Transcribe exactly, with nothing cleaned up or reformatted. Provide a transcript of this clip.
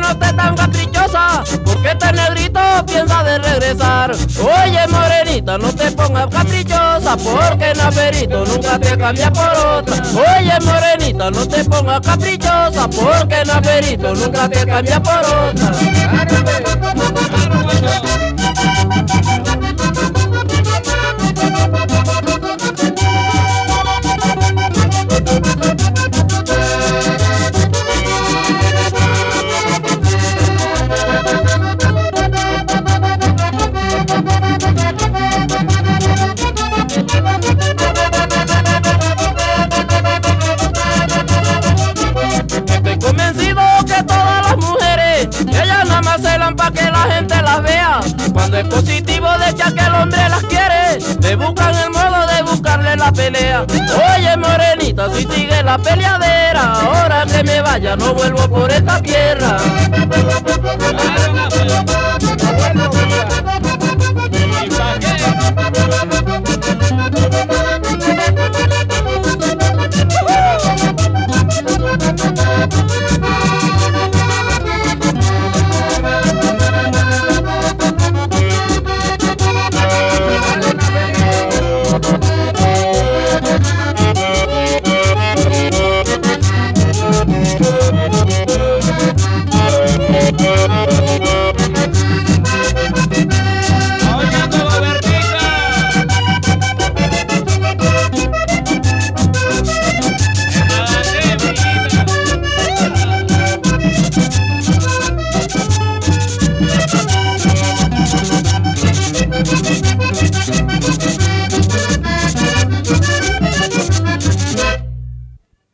no estés tan caprichosa, porque este negrito piensa de regresar. Oye, morenita, no te pongas caprichosa, porque Naferito nunca te cambia por otra. Oye, morenita, no te pongas caprichosa, porque Naferito nunca te cambia por otra. Estoy convencido que todas las mujeres, ellas nada más celan pa' que la gente las vea. Cuando es positivo de que aquel hombre las quiere, le buscan el modo de buscarle la pelea. Oye, morenita, si sigue la peleadera, ahora que me vaya no vuelvo por esta tierra. ¿Y pa' qué?